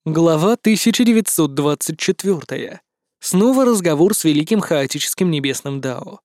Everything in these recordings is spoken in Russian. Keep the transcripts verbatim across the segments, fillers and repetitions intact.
Глава тысяча девятьсот двадцать четыре. Снова разговор с великим хаотическим небесным Дао.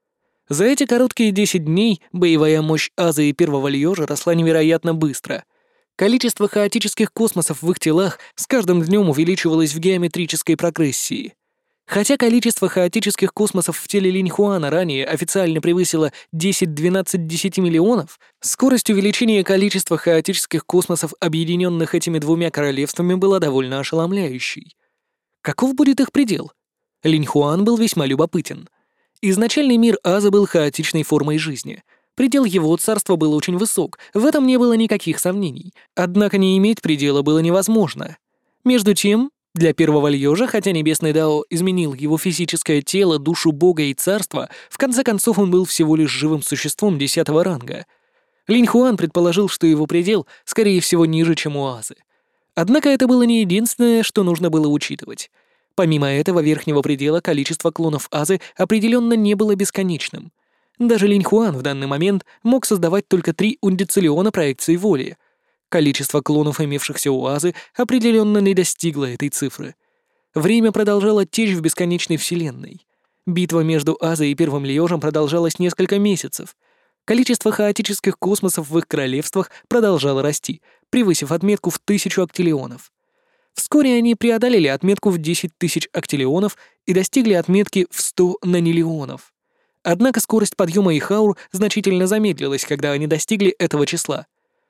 За эти короткие десять дней боевая мощь Азы и Первого Льёжа росла невероятно быстро. Количество хаотических космосов в их телах с каждым днем увеличивалось в геометрической прогрессии. Хотя количество хаотических космосов в теле Линьхуана ранее официально превысило десять-двенадцать десяти миллионов, скорость увеличения количества хаотических космосов, объединенных этими двумя королевствами, была довольно ошеломляющей. Каков будет их предел? Линьхуан был весьма любопытен. Изначальный мир Азы был хаотичной формой жизни. Предел его царства был очень высок, в этом не было никаких сомнений. Однако не иметь предела было невозможно. Между тем, для Первого Льёжа, хотя Небесный Дао изменил его физическое тело, душу бога и царства, в конце концов он был всего лишь живым существом десятого ранга. Линьхуан предположил, что его предел, скорее всего, ниже, чем у Азы. Однако это было не единственное, что нужно было учитывать. Помимо этого верхнего предела, количество клонов Азы определенно не было бесконечным. Даже Линьхуан в данный момент мог создавать только три ундициллиона проекций воли. Количество клонов, имевшихся у Азы, определенно не достигло этой цифры. Время продолжало течь в бесконечной вселенной. Битва между Азой и Первым Льёжем продолжалась несколько месяцев. Количество хаотических космосов в их королевствах продолжало расти, превысив отметку в тысячу актиллионов. Вскоре они преодолели отметку в десять тысяч актиллионов и достигли отметки в сто наниллионов. Однако скорость подъема их аур значительно замедлилась, когда они достигли этого числа.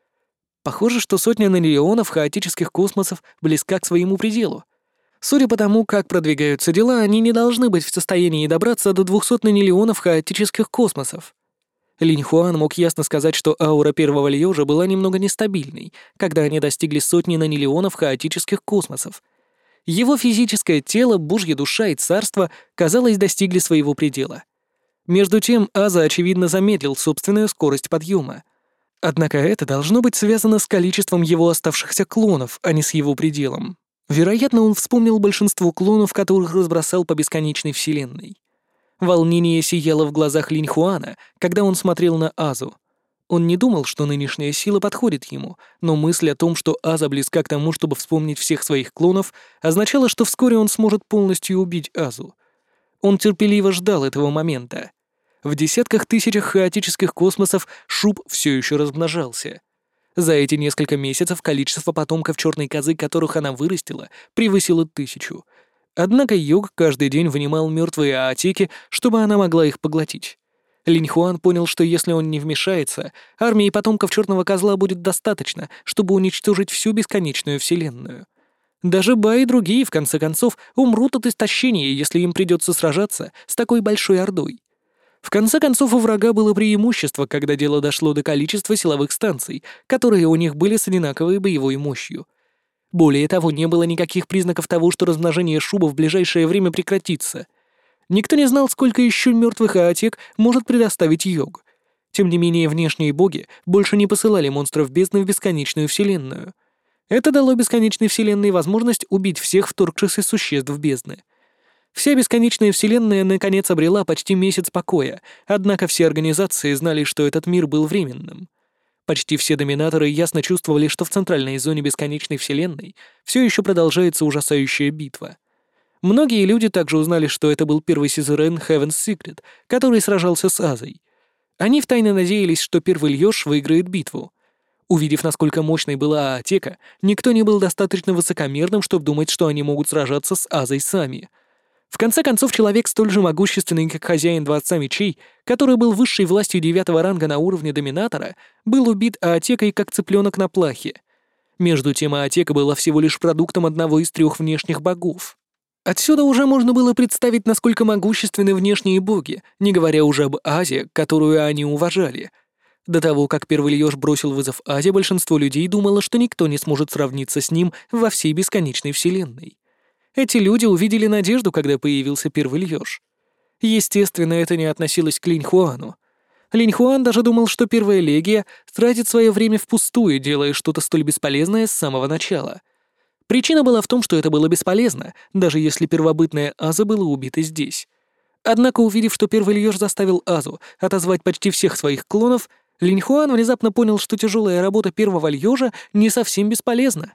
Похоже, что сотня наниллионов хаотических космосов близка к своему пределу. Судя по тому, как продвигаются дела, они не должны быть в состоянии добраться до двухсот наниллионов хаотических космосов. Линьхуан мог ясно сказать, что аура Первого Льёжа была немного нестабильной, когда они достигли сотни наниллионов хаотических космосов. Его физическое тело, божья душа и царство, казалось, достигли своего предела. Между тем, Аза, очевидно, замедлил собственную скорость подъема. Однако это должно быть связано с количеством его оставшихся клонов, а не с его пределом. Вероятно, он вспомнил большинство клонов, которых разбросал по бесконечной вселенной. Волнение сияло в глазах Линьхуана, когда он смотрел на Азу. Он не думал, что нынешняя сила подходит ему, но мысль о том, что Аза близка к тому, чтобы вспомнить всех своих клонов, означала, что вскоре он сможет полностью убить Азу. Он терпеливо ждал этого момента. В десятках тысячах хаотических космосов Шуб все еще размножался. За эти несколько месяцев количество потомков черной козы, которых она вырастила, превысило тысячу. Однако Йог каждый день вынимал мертвые аотеки, чтобы она могла их поглотить. Линьхуан понял, что если он не вмешается, армии потомков черного козла будет достаточно, чтобы уничтожить всю бесконечную вселенную. Даже Ба и другие, в конце концов, умрут от истощения, если им придется сражаться с такой большой ордой. В конце концов, у врага было преимущество, когда дело дошло до количества силовых станций, которые у них были с одинаковой боевой мощью. Более того, не было никаких признаков того, что размножение Шуба в ближайшее время прекратится. Никто не знал, сколько еще мертвых аотек может предоставить Йог. Тем не менее, внешние боги больше не посылали монстров бездны в бесконечную вселенную. Это дало бесконечной вселенной возможность убить всех вторгшихся существ бездны. Вся бесконечная вселенная наконец обрела почти месяц покоя, однако все организации знали, что этот мир был временным. Почти все доминаторы ясно чувствовали, что в центральной зоне бесконечной вселенной все еще продолжается ужасающая битва. Многие люди также узнали, что это был первый сюзерен Heaven's Secret, который сражался с Азой. Они втайне надеялись, что Первый Льёж выиграет битву. Увидев, насколько мощной была Аотека, никто не был достаточно высокомерным, чтобы думать, что они могут сражаться с Азой сами. В конце концов, человек столь же могущественный, как хозяин Дворца Мечей, который был высшей властью девятого ранга на уровне Доминатора, был убит Аотекой, как цыпленок на плахе. Между тем, Аотека была всего лишь продуктом одного из трех внешних богов. Отсюда уже можно было представить, насколько могущественны внешние боги, не говоря уже об Азе, которую они уважали. До того, как Первый Льёж бросил вызов Азе, большинство людей думало, что никто не сможет сравниться с ним во всей бесконечной вселенной. Эти люди увидели надежду, когда появился Первый Льёж. Естественно, это не относилось к Линьхуану. Линьхуан даже думал, что Первая Легия тратит свое время впустую, делая что-то столь бесполезное с самого начала. Причина была в том, что это было бесполезно, даже если первобытная Аза была убита здесь. Однако, увидев, что Первый Льёж заставил Азу отозвать почти всех своих клонов, Линьхуан внезапно понял, что тяжелая работа Первого Льёжа не совсем бесполезна.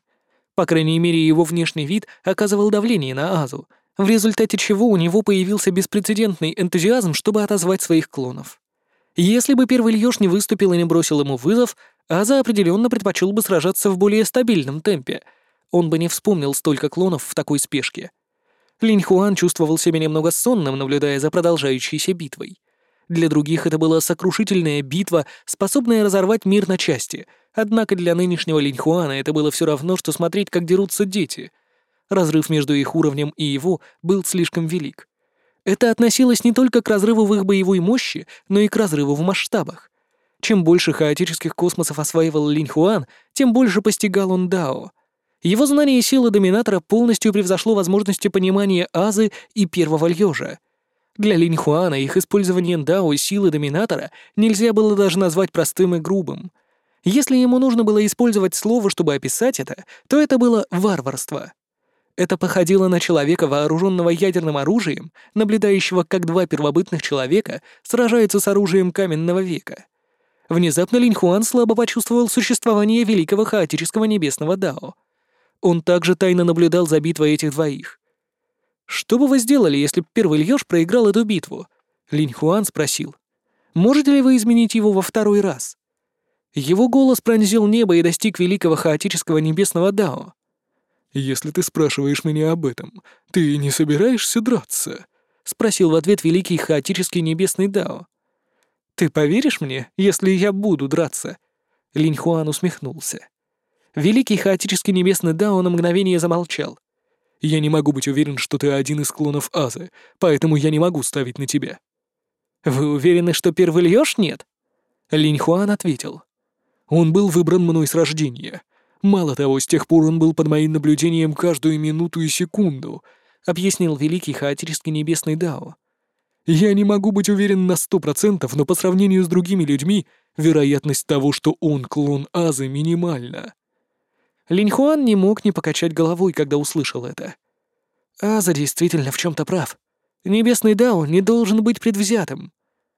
По крайней мере, его внешний вид оказывал давление на Азу, в результате чего у него появился беспрецедентный энтузиазм, чтобы отозвать своих клонов. Если бы первый Льёж не выступил и не бросил ему вызов, Аза определенно предпочел бы сражаться в более стабильном темпе. Он бы не вспомнил столько клонов в такой спешке. Линь Хуан чувствовал себя немного сонным, наблюдая за продолжающейся битвой. Для других это была сокрушительная битва, способная разорвать мир на части, однако для нынешнего Линь Хуана это было все равно, что смотреть, как дерутся дети. Разрыв между их уровнем и его был слишком велик. Это относилось не только к разрыву в их боевой мощи, но и к разрыву в масштабах. Чем больше хаотических космосов осваивал Линь Хуан, тем больше постигал он Дао. Его знание силы Доминатора полностью превзошло возможности понимания Азы и Первого Льёжа. Для Линь Хуана их использование Дао силы Доминатора нельзя было даже назвать простым и грубым. Если ему нужно было использовать слово, чтобы описать это, то это было варварство. Это походило на человека, вооруженного ядерным оружием, наблюдающего, как два первобытных человека сражаются с оружием каменного века. Внезапно Линь Хуан слабо почувствовал существование великого хаотического небесного Дао. Он также тайно наблюдал за битвой этих двоих. «Что бы вы сделали, если бы первый Льёж проиграл эту битву?» Линь Хуан спросил. «Можете ли вы изменить его во второй раз?» Его голос пронзил небо и достиг великого хаотического небесного Дао. «Если ты спрашиваешь меня об этом, ты не собираешься драться?» — спросил в ответ великий хаотический небесный Дао. «Ты поверишь мне, если я буду драться?» Линь Хуан усмехнулся. Великий хаотический небесный Дао на мгновение замолчал. «Я не могу быть уверен, что ты один из клонов Азы, поэтому я не могу ставить на тебя». «Вы уверены, что первый Льёж нет?» Линь Хуан ответил. «Он был выбран мной с рождения. Мало того, с тех пор он был под моим наблюдением каждую минуту и секунду», — объяснил великий хаотический небесный Дао. «Я не могу быть уверен на сто процентов, но по сравнению с другими людьми, вероятность того, что он клон Азы, минимальна». Линь Хуан не мог не покачать головой, когда услышал это. Аза действительно в чем-то прав. Небесный Дао не должен быть предвзятым.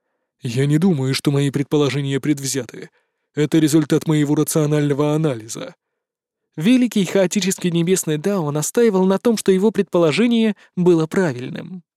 «Я не думаю, что мои предположения предвзяты. Это результат моего рационального анализа». Великий хаотический небесный Дао настаивал на том, что его предположение было правильным.